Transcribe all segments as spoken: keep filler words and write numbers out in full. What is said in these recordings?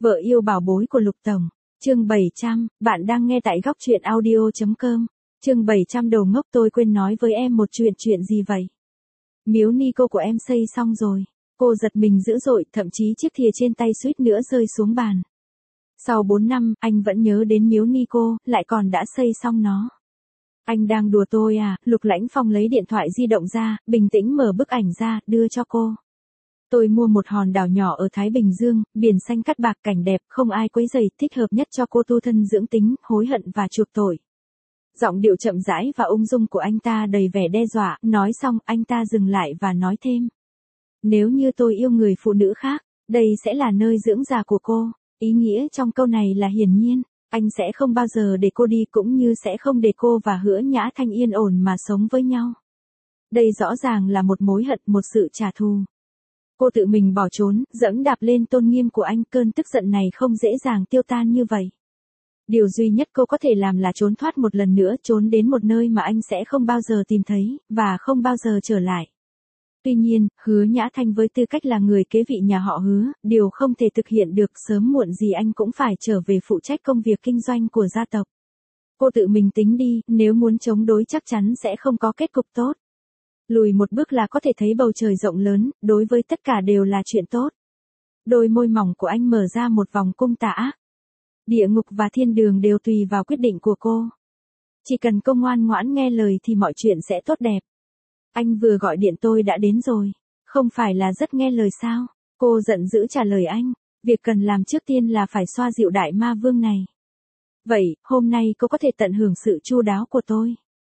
Vợ yêu bảo bối của Lục Tổng. Chương bảy trăm, bạn đang nghe tại góc truyện audio chấm com. Chương bảy trăm đồ ngốc, tôi quên nói với em một chuyện. Chuyện gì vậy? Miếu ni cô của em xây xong rồi. Cô giật mình dữ dội, thậm chí chiếc thìa trên tay suýt nữa rơi xuống bàn. Sau bốn năm, anh vẫn nhớ đến miếu ni cô, lại còn đã xây xong nó. Anh đang đùa tôi à? Lục Lãnh Phong lấy điện thoại di động ra, bình tĩnh mở bức ảnh ra, đưa cho cô. Tôi mua một hòn đảo nhỏ ở Thái Bình Dương, biển xanh cát bạc, cảnh đẹp, không ai quấy rầy, thích hợp nhất cho cô tu thân dưỡng tính, hối hận và chuộc tội. Giọng điệu chậm rãi và ung dung của anh ta đầy vẻ đe dọa, nói xong, anh ta dừng lại và nói thêm. Nếu như tôi yêu người phụ nữ khác, đây sẽ là nơi dưỡng già của cô. Ý nghĩa trong câu này là hiển nhiên, anh sẽ không bao giờ để cô đi, cũng như sẽ không để cô và Hứa Nhã Thanh yên ổn mà sống với nhau. Đây rõ ràng là một mối hận, một sự trả thù. Cô tự mình bỏ trốn, dẫm đạp lên tôn nghiêm của anh, cơn tức giận này không dễ dàng tiêu tan như vậy. Điều duy nhất cô có thể làm là trốn thoát một lần nữa, trốn đến một nơi mà anh sẽ không bao giờ tìm thấy, và không bao giờ trở lại. Tuy nhiên, Hứa Nhã Thanh với tư cách là người kế vị nhà họ Hứa, điều không thể thực hiện được, sớm muộn gì anh cũng phải trở về phụ trách công việc kinh doanh của gia tộc. Cô tự mình tính đi, nếu muốn chống đối chắc chắn sẽ không có kết cục tốt. Lùi một bước là có thể thấy bầu trời rộng lớn, đối với tất cả đều là chuyện tốt. Đôi môi mỏng của anh mở ra một vòng cung tà ác. Địa ngục và thiên đường đều tùy vào quyết định của cô. Chỉ cần cô ngoan ngoãn nghe lời thì mọi chuyện sẽ tốt đẹp. Anh vừa gọi điện tôi đã đến rồi. Không phải là rất nghe lời sao? Cô giận dữ trả lời anh. Việc cần làm trước tiên là phải xoa dịu đại ma vương này. Vậy, hôm nay cô có thể tận hưởng sự chu đáo của tôi.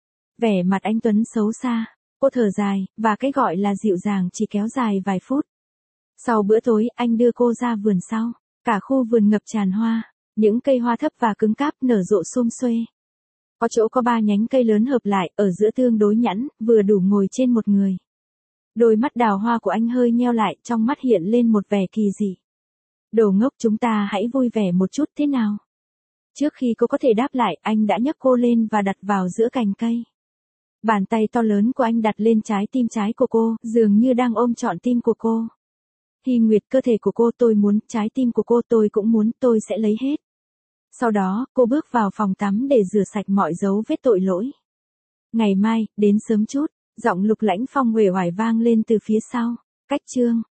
Vẻ mặt anh Tuấn xấu xa. Cô thở dài, và cái gọi là dịu dàng chỉ kéo dài vài phút. Sau bữa tối, anh đưa cô ra vườn sau. Cả khu vườn ngập tràn hoa. Những cây hoa thấp và cứng cáp nở rộ sum xuê. Có chỗ có ba nhánh cây lớn hợp lại, ở giữa tương đối nhẵn, vừa đủ ngồi trên một người. Đôi mắt đào hoa của anh hơi nheo lại, trong mắt hiện lên một vẻ kỳ dị. Đồ ngốc, chúng ta hãy vui vẻ một chút thế nào? Trước khi cô có thể đáp lại, anh đã nhấc cô lên và đặt vào giữa cành cây. Bàn tay to lớn của anh đặt lên trái tim trái của cô, dường như đang ôm trọn tim của cô. Hy Nguyệt, cơ thể của cô tôi muốn, trái tim của cô tôi cũng muốn, tôi sẽ lấy hết. Sau đó, cô bước vào phòng tắm để rửa sạch mọi dấu vết tội lỗi. Ngày mai, đến sớm chút, giọng Lục Lãnh Phong uể oải vang lên từ phía sau. Cách chương